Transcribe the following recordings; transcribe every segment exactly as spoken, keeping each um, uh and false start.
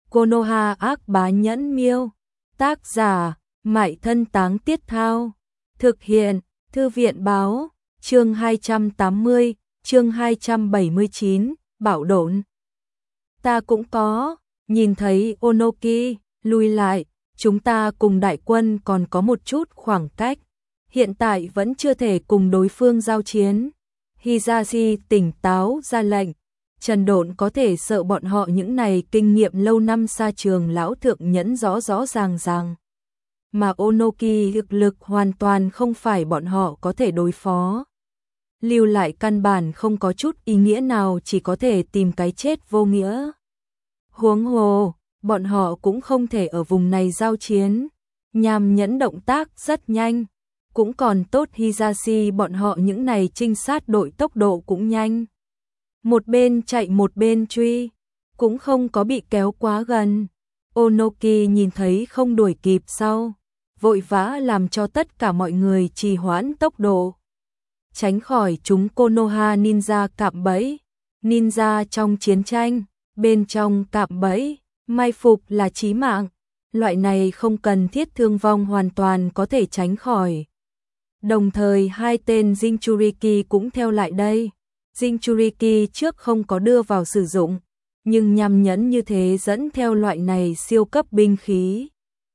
Konoha ác bá nhẫn miêu. Tác giả, Mại Thân Táng Tiết Thao. Thực hiện, Thư viện báo, chương hai trăm tám mươi, chương hai trăm bảy mươi chín, Bảo độn. Ta cũng có, nhìn thấy Onoki, lùi lại, chúng ta cùng đại quân còn có một chút khoảng cách. Hiện tại vẫn chưa thể cùng đối phương giao chiến. Hisashi tỉnh táo ra lệnh. Trần Độn có thể sợ bọn họ những này kinh nghiệm lâu năm xa trường lão thượng nhẫn rõ rõ ràng ràng. Mà Onoki thực lực hoàn toàn không phải bọn họ có thể đối phó. Lưu lại căn bản không có chút ý nghĩa nào, chỉ có thể tìm cái chết vô nghĩa. Huống hồ, bọn họ cũng không thể ở vùng này giao chiến. Nham nhẫn động tác rất nhanh. Cũng còn tốt Hisashi bọn họ những này trinh sát đội tốc độ cũng nhanh. Một bên chạy một bên truy, cũng không có bị kéo quá gần. Onoki nhìn thấy không đuổi kịp sau, vội vã làm cho tất cả mọi người trì hoãn tốc độ. Tránh khỏi chúng Konoha ninja cạm bẫy. Ninja trong chiến tranh, bên trong cạm bẫy, mai phục là chí mạng. Loại này không cần thiết thương vong hoàn toàn có thể tránh khỏi. Đồng thời hai tên Jinchuriki cũng theo lại đây. Jinchuriki trước không có đưa vào sử dụng, nhưng nham nhẫn như thế dẫn theo loại này siêu cấp binh khí.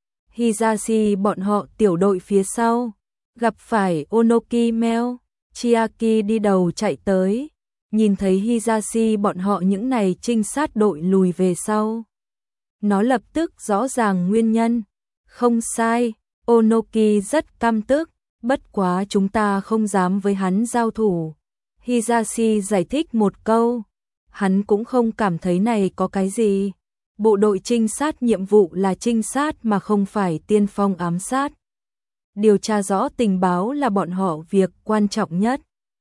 Hisashi bọn họ tiểu đội phía sau, gặp phải Onoki Meo, Chiaki đi đầu chạy tới, nhìn thấy Hisashi bọn họ những này trinh sát đội lùi về sau. Nó lập tức rõ ràng nguyên nhân, không sai, Onoki rất căm tức, bất quá chúng ta không dám với hắn giao thủ. Hisashi giải thích một câu, hắn cũng không cảm thấy này có cái gì. Bộ đội trinh sát nhiệm vụ là trinh sát mà không phải tiên phong ám sát. Điều tra rõ tình báo là bọn họ việc quan trọng nhất.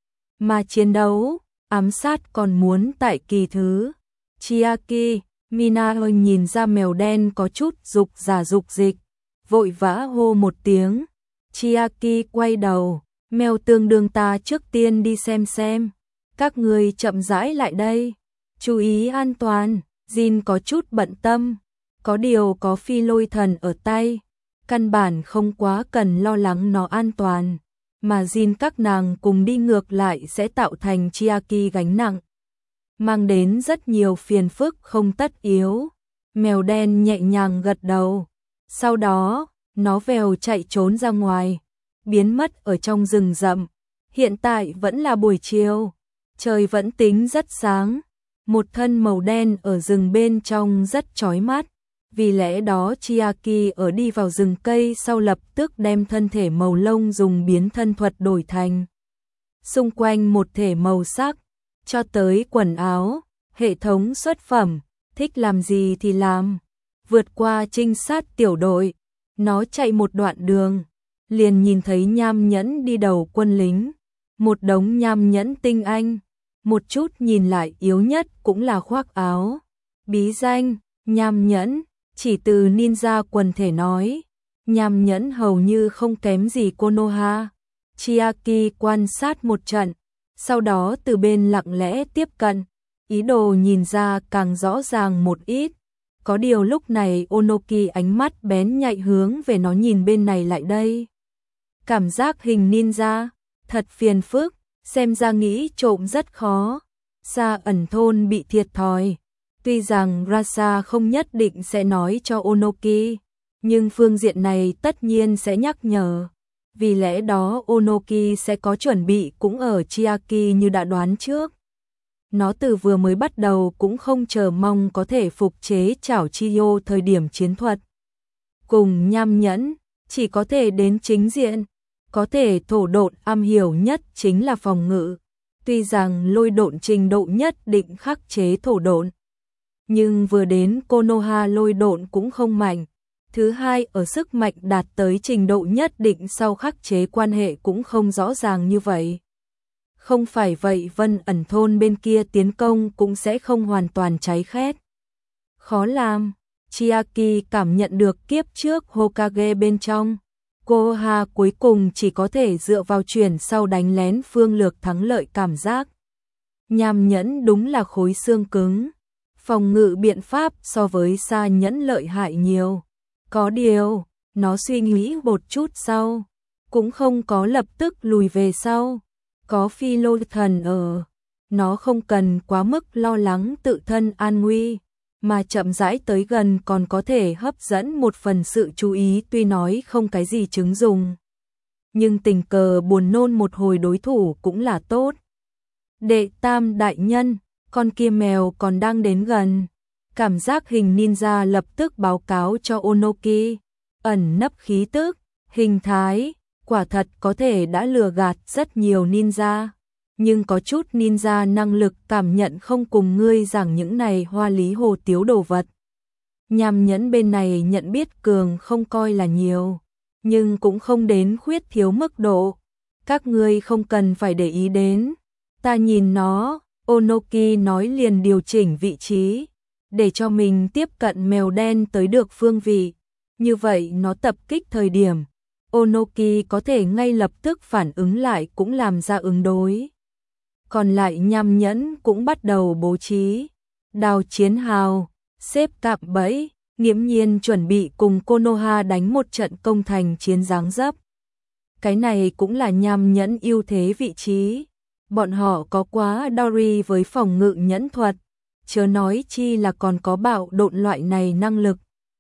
Mà chiến đấu, ám sát còn muốn tại kỳ thứ. Chiaki, Mina hơi nhìn ra mèo đen có chút dục giả dục dịch, vội vã hô một tiếng. Chiaki quay đầu. Mèo tương đương ta trước tiên đi xem xem. Các người chậm rãi lại đây. Chú ý an toàn. Jin có chút bận tâm. Có điều có phi lôi thần ở tay. Căn bản không quá cần lo lắng nó an toàn. Mà Jin các nàng cùng đi ngược lại sẽ tạo thành Chiaki gánh nặng. Mang đến rất nhiều phiền phức không tất yếu. Mèo đen nhẹ nhàng gật đầu. Sau đó, nó vèo chạy trốn ra ngoài. Biến mất ở trong rừng rậm. Hiện tại vẫn là buổi chiều, trời vẫn tính rất sáng. Một thân màu đen ở rừng bên trong rất chói mắt. Vì lẽ đó Chiaki ở đi vào rừng cây sau lập tức đem thân thể màu lông dùng biến thân thuật đổi thành. Xung quanh một thể màu sắc, cho tới quần áo, hệ thống xuất phẩm, thích làm gì thì làm. Vượt qua trinh sát tiểu đội, nó chạy một đoạn đường. Liền nhìn thấy nham nhẫn đi đầu quân lính, một đống nham nhẫn tinh anh, một chút nhìn lại yếu nhất cũng là khoác áo. Bí danh, nham nhẫn, chỉ từ ninja quần thể nói, nham nhẫn hầu như không kém gì Konoha. Chiaki quan sát một trận, sau đó từ bên lặng lẽ tiếp cận, ý đồ nhìn ra càng rõ ràng một ít. Có điều lúc này Onoki ánh mắt bén nhạy hướng về nó nhìn bên này lại đây. Cảm giác hình ninja, thật phiền phức, xem ra nghĩ trộm rất khó. Sa ẩn thôn bị thiệt thòi. Tuy rằng Rasa không nhất định sẽ nói cho Onoki, nhưng phương diện này tất nhiên sẽ nhắc nhở. Vì lẽ đó Onoki sẽ có chuẩn bị cũng ở Chiaki như đã đoán trước. Nó từ vừa mới bắt đầu cũng không chờ mong có thể phục chế chảo Chiyo thời điểm chiến thuật. Cùng nham nhẫn, chỉ có thể đến chính diện. Có thể thổ độn am hiểu nhất chính là phòng ngự. Tuy rằng lôi độn trình độ nhất định khắc chế thổ độn. Nhưng vừa đến Konoha lôi độn cũng không mạnh. Thứ hai ở sức mạnh đạt tới trình độ nhất định sau khắc chế quan hệ cũng không rõ ràng như vậy. Không phải vậy Vân ẩn thôn bên kia tiến công cũng sẽ không hoàn toàn cháy khét. Khó làm, Chiaki cảm nhận được kiếp trước Hokage bên trong. Konoha cuối cùng chỉ có thể dựa vào chuyển sau đánh lén phương lược thắng lợi cảm giác. Nham nhẫn đúng là khối xương cứng. Phòng ngự biện pháp so với Sa Nhẫn lợi hại nhiều. Có điều, nó suy nghĩ một chút sau, cũng không có lập tức lùi về sau. Có phi lô thần ở, nó không cần quá mức lo lắng tự thân an nguy, mà chậm rãi tới gần còn có thể hấp dẫn một phần sự chú ý, tuy nói không cái gì chứng dùng. Nhưng tình cờ buồn nôn một hồi đối thủ cũng là tốt. Đệ tam đại nhân, con kia mèo còn đang đến gần. Cảm giác hình ninja lập tức báo cáo cho Onoki, ẩn nấp khí tức, hình thái, quả thật có thể đã lừa gạt rất nhiều ninja. Nhưng có chút ninja năng lực cảm nhận không cùng ngươi giảng những này hoa lý hồ tiếu đồ vật. Nham Nhẫn bên này nhận biết cường không coi là nhiều, nhưng cũng không đến khuyết thiếu mức độ. Các ngươi không cần phải để ý đến. Ta nhìn nó, Onoki nói liền điều chỉnh vị trí, để cho mình tiếp cận mèo đen tới được phương vị. Như vậy nó tập kích thời điểm, Onoki có thể ngay lập tức phản ứng lại cũng làm ra ứng đối. Còn lại Nham Nhẫn cũng bắt đầu bố trí, đào chiến hào, xếp cạm bẫy, nghiễm nhiên chuẩn bị cùng Konoha đánh một trận công thành chiến dáng dấp. Cái này cũng là Nham Nhẫn ưu thế vị trí. Bọn họ có quá Dory với phòng ngự nhẫn thuật, chớ nói chi là còn có bạo độn loại này năng lực.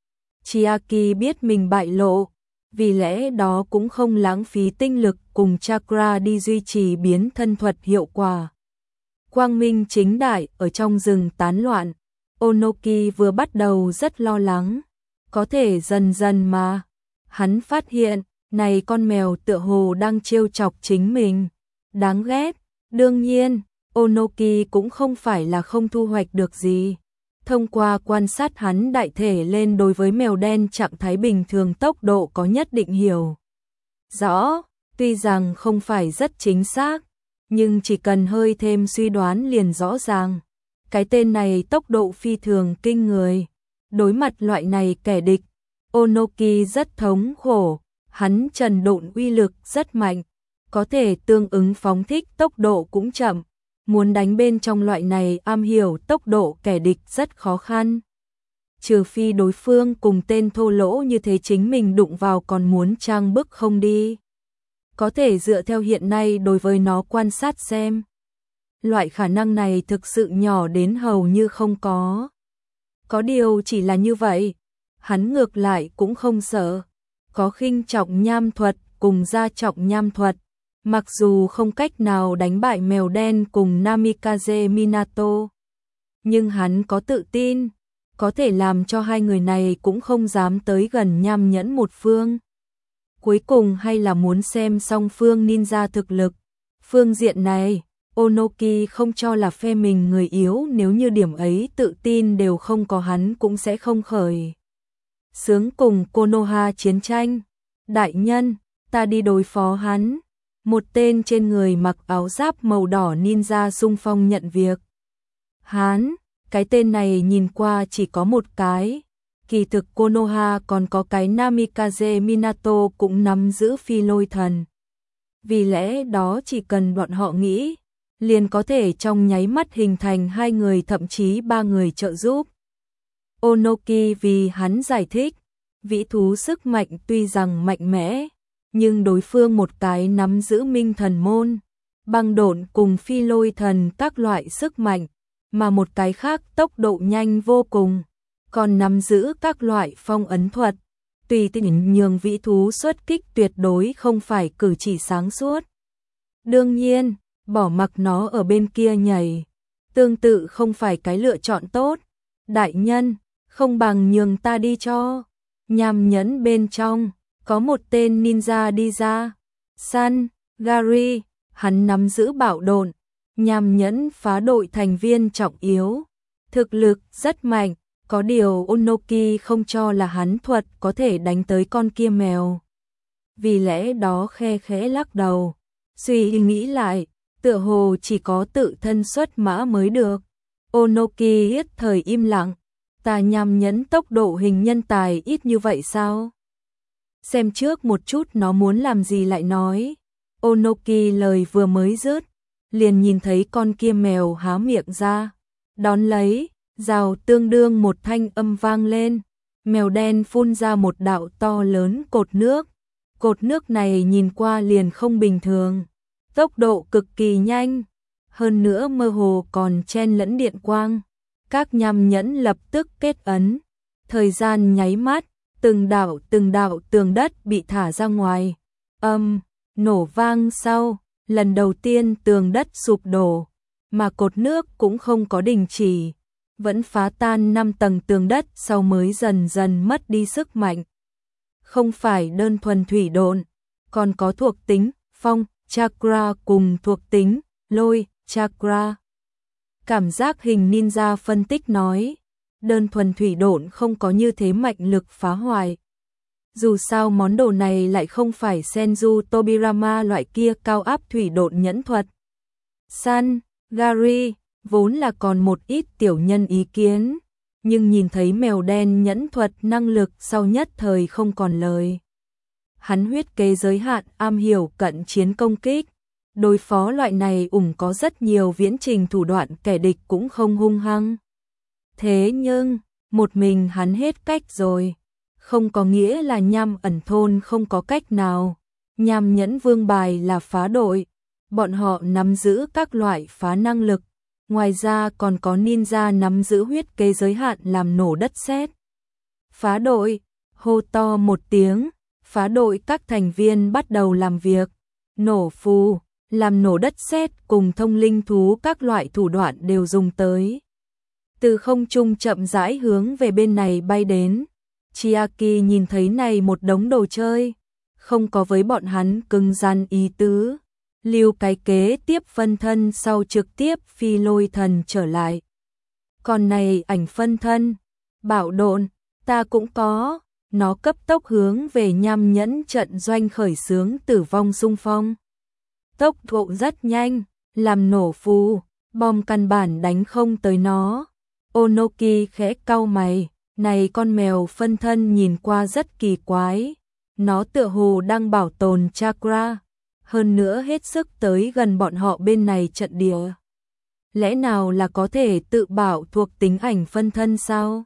Chiaki biết mình bại lộ, vì lẽ đó cũng không lãng phí tinh lực cùng chakra đi duy trì biến thân thuật hiệu quả. Quang minh chính đại ở trong rừng tán loạn, Onoki vừa bắt đầu rất lo lắng, có thể dần dần mà. Hắn phát hiện, này con mèo tựa hồ đang trêu chọc chính mình, đáng ghét. Đương nhiên, Onoki cũng không phải là không thu hoạch được gì. Thông qua quan sát hắn đại thể lên đối với mèo đen trạng thái bình thường tốc độ có nhất định hiểu rõ, tuy rằng không phải rất chính xác, nhưng chỉ cần hơi thêm suy đoán liền rõ ràng. Cái tên này tốc độ phi thường kinh người. Đối mặt loại này kẻ địch, Onoki rất thống khổ, hắn trần độn uy lực rất mạnh, có thể tương ứng phóng thích tốc độ cũng chậm. Muốn đánh bên trong loại này am hiểu tốc độ kẻ địch rất khó khăn. Trừ phi đối phương cùng tên thô lỗ như thế chính mình đụng vào còn muốn trang bức không đi. Có thể dựa theo hiện nay đối với nó quan sát xem. Loại khả năng này thực sự nhỏ đến hầu như không có. Có điều chỉ là như vậy, hắn ngược lại cũng không sợ. Có khinh trọng nham thuật cùng gia trọng nham thuật. Mặc dù không cách nào đánh bại mèo đen cùng Namikaze Minato, nhưng hắn có tự tin, có thể làm cho hai người này cũng không dám tới gần Nham Nhẫn một phương. Cuối cùng hay là muốn xem song phương ninja thực lực. Phương diện này, Onoki không cho là phe mình người yếu, nếu như điểm ấy tự tin đều không có hắn cũng sẽ không khởi xướng cùng Konoha chiến tranh. Đại nhân, ta đi đối phó hắn. Một tên trên người mặc áo giáp màu đỏ ninja xung phong nhận việc. Hán, cái tên này nhìn qua chỉ có một cái. Kỳ thực Konoha còn có cái Namikaze Minato cũng nắm giữ phi lôi thần. Vì lẽ đó chỉ cần bọn họ nghĩ, liền có thể trong nháy mắt hình thành hai người thậm chí ba người trợ giúp. Onoki vì hắn giải thích, vĩ thú sức mạnh tuy rằng mạnh mẽ, nhưng đối phương một cái nắm giữ minh thần môn, băng độn cùng phi lôi thần các loại sức mạnh, mà một cái khác tốc độ nhanh vô cùng, còn nắm giữ các loại phong ấn thuật, tùy tiện nhường vĩ thú xuất kích tuyệt đối không phải cử chỉ sáng suốt. Đương nhiên, bỏ mặc nó ở bên kia nhảy, tương tự không phải cái lựa chọn tốt. Đại nhân, không bằng nhường ta đi cho. Nham Nhẫn bên trong có một tên ninja đi ra. San, Gary, hắn nắm giữ bạo độn, Nham Nhẫn phá đội thành viên trọng yếu, thực lực rất mạnh, có điều Onoki không cho là hắn thuật có thể đánh tới con kia mèo. Vì lẽ đó khe khẽ lắc đầu, suy nghĩ lại, tựa hồ chỉ có tự thân xuất mã mới được. Onoki ít thời im lặng, ta Nham Nhẫn tốc độ hình nhân tài ít như vậy sao? Xem trước một chút nó muốn làm gì lại nói. Onoki lời vừa mới dứt, liền nhìn thấy con kia mèo há miệng ra, đón lấy, Rào tương đương một thanh âm vang lên, mèo đen phun ra một đạo to lớn cột nước. Cột nước này nhìn qua liền không bình thường, tốc độ cực kỳ nhanh, hơn nữa mơ hồ còn chen lẫn điện quang. Các nham nhẫn lập tức kết ấn, thời gian nháy mắt, từng đạo từng đạo tường đất bị thả ra ngoài. Âm, nổ vang sau, lần đầu tiên tường đất sụp đổ, mà cột nước cũng không có đình chỉ, vẫn phá tan năm tầng tường đất sau mới dần dần mất đi sức mạnh. Không phải đơn thuần thủy độn, còn có thuộc tính phong chakra cùng thuộc tính lôi chakra. Cảm giác hình ninja phân tích nói, đơn thuần thủy độn không có như thế mạnh lực phá hoại. Dù sao món đồ này lại không phải Senju Tobirama loại kia cao áp thủy độn nhẫn thuật. San, Gary, vốn là còn một ít tiểu nhân ý kiến, nhưng nhìn thấy mèo đen nhẫn thuật năng lực sau nhất thời không còn lời. Hắn huyết kế giới hạn am hiểu cận chiến công kích, đối phó loại này ủng có rất nhiều viễn trình thủ đoạn kẻ địch cũng không hung hăng. Thế nhưng, một mình hắn hết cách rồi, không có nghĩa là nham ẩn thôn không có cách nào. Nham nhẫn vương bài là phá đội, bọn họ nắm giữ các loại phá năng lực, ngoài ra còn có ninja nắm giữ huyết kế giới hạn làm nổ đất sét. Phá đội, hô to một tiếng, phá đội các thành viên bắt đầu làm việc, nổ phù, làm nổ đất sét cùng thông linh thú các loại thủ đoạn đều dùng tới. Từ không trung chậm rãi hướng về bên này bay đến, Chiaki nhìn thấy này một đống đồ chơi, không có với bọn hắn cứng rắn ý tứ, lưu cái kế tiếp phân thân sau trực tiếp phi lôi thần trở lại. Còn này ảnh phân thân, bạo độn, ta cũng có, nó cấp tốc hướng về nham nhẫn trận doanh khởi xướng tử vong xung phong. Tốc độ rất nhanh, làm nổ phù, bom căn bản đánh không tới nó. Onoki khẽ cau mày, này con mèo phân thân nhìn qua rất kỳ quái, nó tựa hồ đang bảo tồn chakra, hơn nữa hết sức tới gần bọn họ bên này trận địa. Lẽ nào là có thể tự bảo thuộc tính ảnh phân thân sao?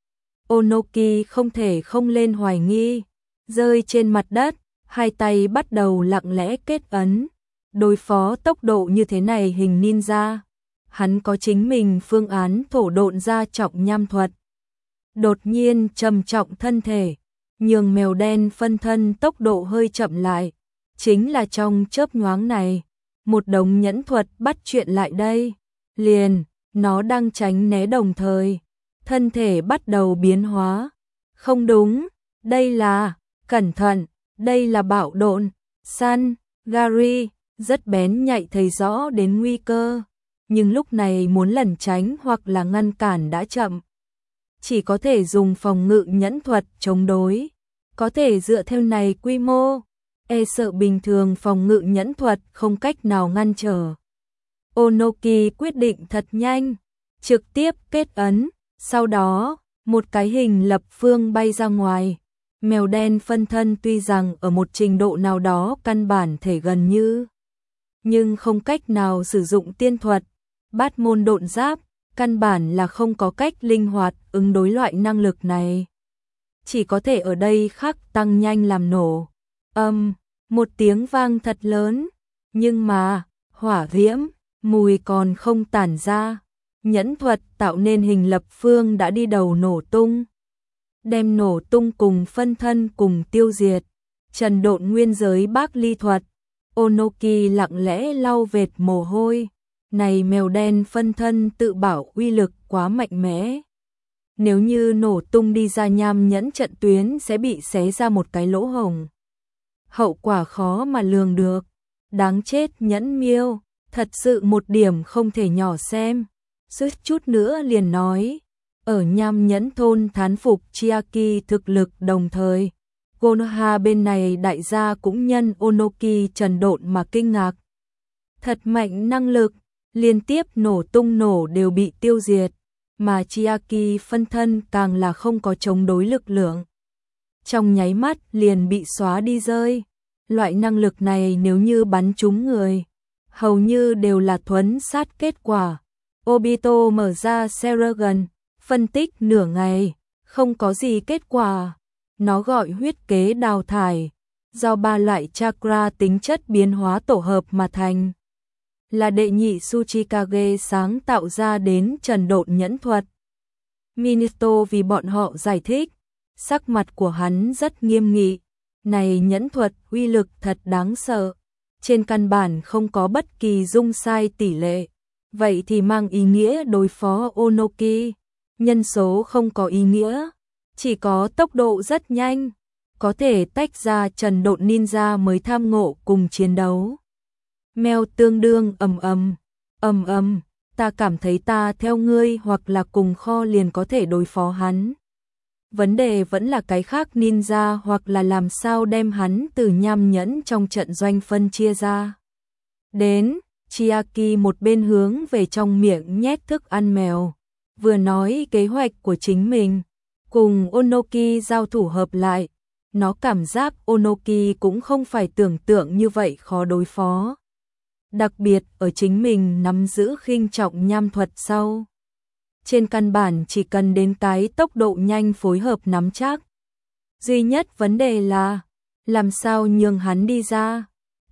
Onoki không thể không lên hoài nghi, rơi trên mặt đất, hai tay bắt đầu lặng lẽ kết ấn, đối phó tốc độ như thế này hình ninja. Hắn có chính mình phương án thổ độn ra trọng nham thuật. Đột nhiên trầm trọng thân thể, nhường mèo đen phân thân tốc độ hơi chậm lại. Chính là trong chớp nhoáng này, một đống nhẫn thuật bắt chuyện lại đây. Liền, nó đang tránh né đồng thời. Thân thể bắt đầu biến hóa. Không đúng, đây là, cẩn thận, đây là bạo độn. San, Gary, rất bén nhạy thấy rõ đến nguy cơ. Nhưng lúc này muốn lẩn tránh hoặc là ngăn cản đã chậm. Chỉ có thể dùng phòng ngự nhẫn thuật chống đối. Có thể dựa theo này quy mô, e sợ bình thường phòng ngự nhẫn thuật không cách nào ngăn trở. Onoki quyết định thật nhanh, trực tiếp kết ấn, sau đó, một cái hình lập phương bay ra ngoài. Mèo đen phân thân tuy rằng ở một trình độ nào đó căn bản thể gần như, nhưng không cách nào sử dụng tiên thuật. Bát môn độn giáp, căn bản là không có cách linh hoạt ứng đối loại năng lực này. Chỉ có thể ở đây khắc tăng nhanh làm nổ. Âm, một tiếng vang thật lớn, nhưng mà, hỏa diễm, mùi còn không tản ra. Nhẫn thuật tạo nên hình lập phương đã đi đầu nổ tung. Đem nổ tung cùng phân thân cùng tiêu diệt. Trần độn nguyên giới bác ly thuật. Onoki lặng lẽ lau vệt mồ hôi. Này mèo đen phân thân tự bảo uy lực quá mạnh mẽ. Nếu như nổ tung đi ra nham nhẫn trận tuyến sẽ bị xé ra một cái lỗ hổng. Hậu quả khó mà lường được. Đáng chết nhẫn miêu, thật sự một điểm không thể nhỏ xem. Suýt chút nữa liền nói. Ở nham nhẫn thôn thán phục Chiaki thực lực đồng thời. Konoha bên này đại gia cũng nhân Onoki trần độn mà kinh ngạc. Thật mạnh năng lực. Liên tiếp nổ tung nổ đều bị tiêu diệt, mà Chiaki phân thân càng là không có chống đối lực lượng. Trong nháy mắt liền bị xóa đi rơi. Loại năng lực này nếu như bắn trúng người, hầu như đều là thuấn sát kết quả. Obito mở ra Seragon, phân tích nửa ngày, không có gì kết quả. Nó gọi huyết kế đào thải, do ba loại chakra tính chất biến hóa tổ hợp mà thành. Là đệ nhị Tsuchikage sáng tạo ra đến trần độn nhẫn thuật. Minato vì bọn họ giải thích, sắc mặt của hắn rất nghiêm nghị. Này nhẫn thuật uy lực thật đáng sợ, trên căn bản không có bất kỳ dung sai tỷ lệ. Vậy thì mang ý nghĩa đối phó Onoki, nhân số không có ý nghĩa, chỉ có tốc độ rất nhanh, có thể tách ra trần độn ninja mới tham ngộ cùng chiến đấu. Mèo tương đương ầm ầm, ầm ầm, ta cảm thấy ta theo ngươi hoặc là cùng kho liền có thể đối phó hắn. Vấn đề vẫn là cái khác ninja hoặc là làm sao đem hắn từ nham nhẫn trong trận doanh phân chia ra. Đến, Chiaki một bên hướng về trong miệng nhét thức ăn mèo, vừa nói kế hoạch của chính mình, cùng Onoki giao thủ hợp lại. Nó cảm giác Onoki cũng không phải tưởng tượng như vậy khó đối phó. Đặc biệt ở chính mình nắm giữ khinh trọng nham thuật sau. Trên căn bản chỉ cần đến cái tốc độ nhanh phối hợp nắm chắc. Duy nhất vấn đề là, làm sao nhường hắn đi ra.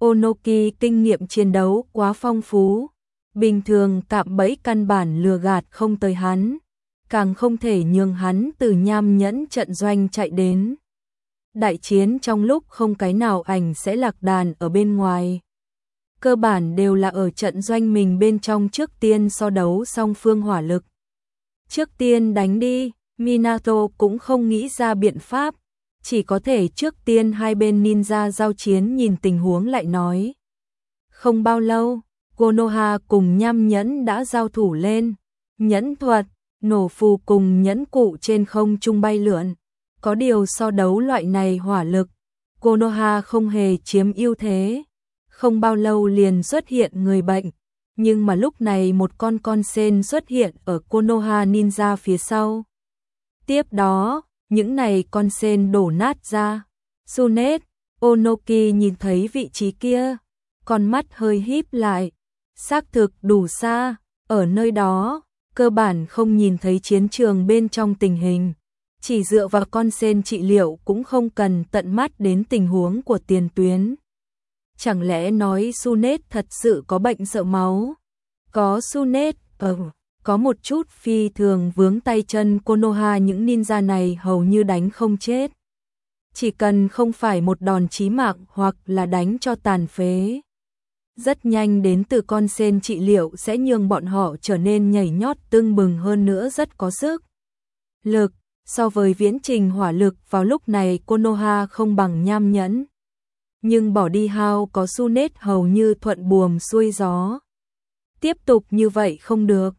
Onoki kinh nghiệm chiến đấu quá phong phú. Bình thường cạm bẫy căn bản lừa gạt không tới hắn. Càng không thể nhường hắn từ nham nhẫn trận doanh chạy đến. Đại chiến trong lúc không cái nào ảnh sẽ lạc đàn ở bên ngoài. Cơ bản đều là ở trận doanh mình bên trong trước tiên so đấu song phương hỏa lực. Trước tiên đánh đi, Minato cũng không nghĩ ra biện pháp, chỉ có thể trước tiên hai bên ninja giao chiến nhìn tình huống lại nói. Không bao lâu, Konoha cùng nham nhẫn đã giao thủ lên, nhẫn thuật, nổ phù cùng nhẫn cụ trên không trung bay lượn. Có điều so đấu loại này hỏa lực, Konoha không hề chiếm ưu thế. Không bao lâu liền xuất hiện người bệnh, nhưng mà lúc này một con con sen xuất hiện ở Konoha ninja phía sau. Tiếp đó, những này con sen đổ nát ra. Tsunade, Onoki nhìn thấy vị trí kia, con mắt hơi híp lại. Xác thực đủ xa, ở nơi đó, cơ bản không nhìn thấy chiến trường bên trong tình hình. Chỉ dựa vào con sen trị liệu cũng không cần tận mắt đến tình huống của tiền tuyến. Chẳng lẽ nói Tsunade thật sự có bệnh sợ máu? Có Tsunade, ờ, có một chút phi thường vướng tay chân Konoha, những ninja này hầu như đánh không chết. Chỉ cần không phải một đòn chí mạng hoặc là đánh cho tàn phế. Rất nhanh đến từ con sen trị liệu sẽ nhường bọn họ trở nên nhảy nhót tưng bừng hơn nữa, rất có sức lực. So với viễn trình hỏa lực vào lúc này Konoha không bằng nham nhẫn. Nhưng bỏ đi hao có Tsunade hầu như thuận buồm xuôi gió. Tiếp tục như vậy không được.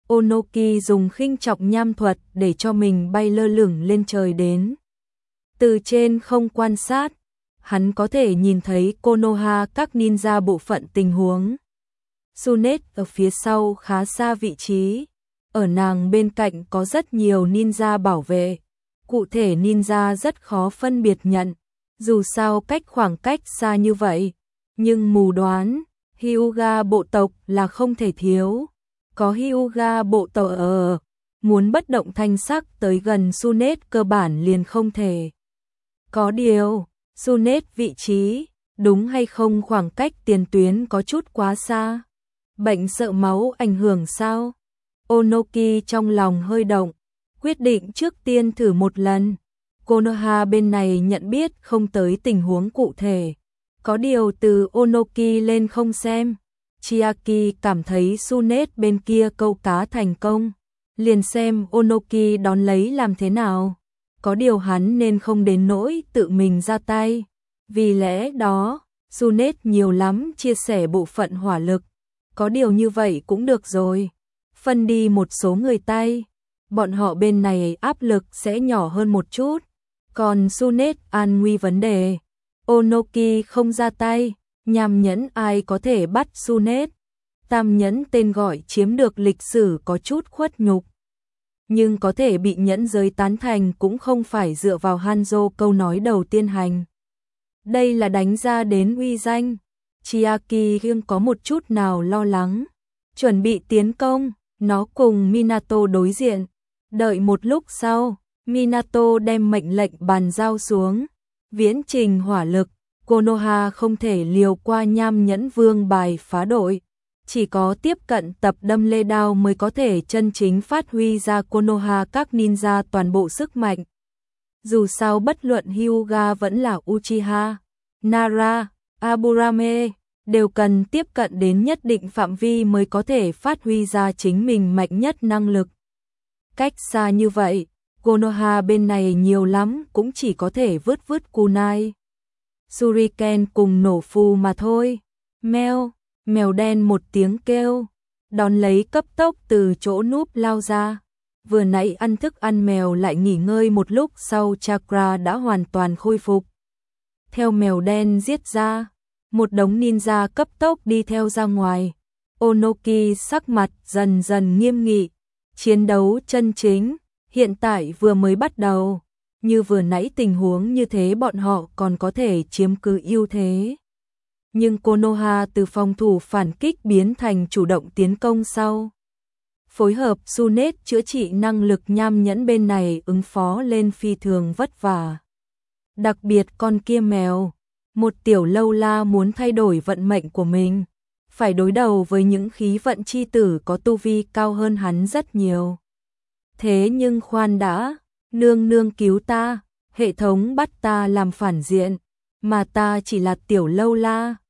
Onoki dùng khinh trọng nham thuật để cho mình bay lơ lửng lên trời đến. Từ trên không quan sát, hắn có thể nhìn thấy Konoha các ninja bộ phận tình huống. Tsunade ở phía sau khá xa vị trí. Ở nàng bên cạnh có rất nhiều ninja bảo vệ. Cụ thể ninja rất khó phân biệt nhận. Dù sao cách khoảng cách xa như vậy, nhưng mù đoán, Hyuga bộ tộc là không thể thiếu. Có Hyuga bộ tộc ở, muốn bất động thanh sắc tới gần Tsunade cơ bản liền không thể. Có điều, Tsunade vị trí, đúng hay không khoảng cách tiền tuyến có chút quá xa. Bệnh sợ máu ảnh hưởng sao? Onoki trong lòng hơi động, quyết định trước tiên thử một lần. Konoha bên này nhận biết không tới tình huống cụ thể. Có điều từ Onoki lên không xem. Chiaki cảm thấy Tsunade bên kia câu cá thành công. Liền xem Onoki đón lấy làm thế nào. Có điều hắn nên không đến nỗi tự mình ra tay. Vì lẽ đó, Tsunade nhiều lắm chia sẻ bộ phận hỏa lực. Có điều như vậy cũng được rồi. Phân đi một số người tay. Bọn họ bên này áp lực sẽ nhỏ hơn một chút. Còn Tsunade an nguy vấn đề. Onoki không ra tay. Nham nhẫn ai có thể bắt Tsunade. Tam nhẫn tên gọi chiếm được lịch sử có chút khuất nhục. Nhưng có thể bị nhẫn giới tán thành cũng không phải dựa vào Hanzo câu nói đầu tiên hành. Đây là đánh ra đến uy danh. Chiaki không có một chút nào lo lắng. Chuẩn bị tiến công. Nó cùng Minato đối diện. Đợi một lúc sau, Minato đem mệnh lệnh bàn giao xuống. Viễn trình hỏa lực, Konoha không thể liều qua Nham Nhẫn Vương bài phá đội. Chỉ có tiếp cận tập đâm lê đao mới có thể chân chính phát huy ra Konoha các ninja toàn bộ sức mạnh. Dù sao bất luận Hyuga vẫn là Uchiha, Nara, Aburame, đều cần tiếp cận đến nhất định phạm vi mới có thể phát huy ra chính mình mạnh nhất năng lực. Cách xa như vậy, Konoha bên này nhiều lắm cũng chỉ có thể vứt vứt kunai, shuriken cùng nổ phù mà thôi. Mèo, mèo đen một tiếng kêu, đón lấy cấp tốc từ chỗ núp lao ra. Vừa nãy ăn thức ăn mèo lại nghỉ ngơi một lúc sau chakra đã hoàn toàn khôi phục. Theo mèo đen giết ra, một đống ninja cấp tốc đi theo ra ngoài. Onoki sắc mặt dần dần nghiêm nghị. Chiến đấu chân chính, hiện tại vừa mới bắt đầu. Như vừa nãy tình huống như thế bọn họ còn có thể chiếm cứ ưu thế. Nhưng Konoha từ phòng thủ phản kích biến thành chủ động tiến công sau. Phối hợp Sunet chữa trị năng lực Nham Nhẫn bên này ứng phó lên phi thường vất vả. Đặc biệt con kia mèo, một tiểu lâu la muốn thay đổi vận mệnh của mình, phải đối đầu với những khí vận chi tử có tu vi cao hơn hắn rất nhiều. Thế nhưng khoan đã, nương nương cứu ta, hệ thống bắt ta làm phản diện, mà ta chỉ là tiểu lâu la,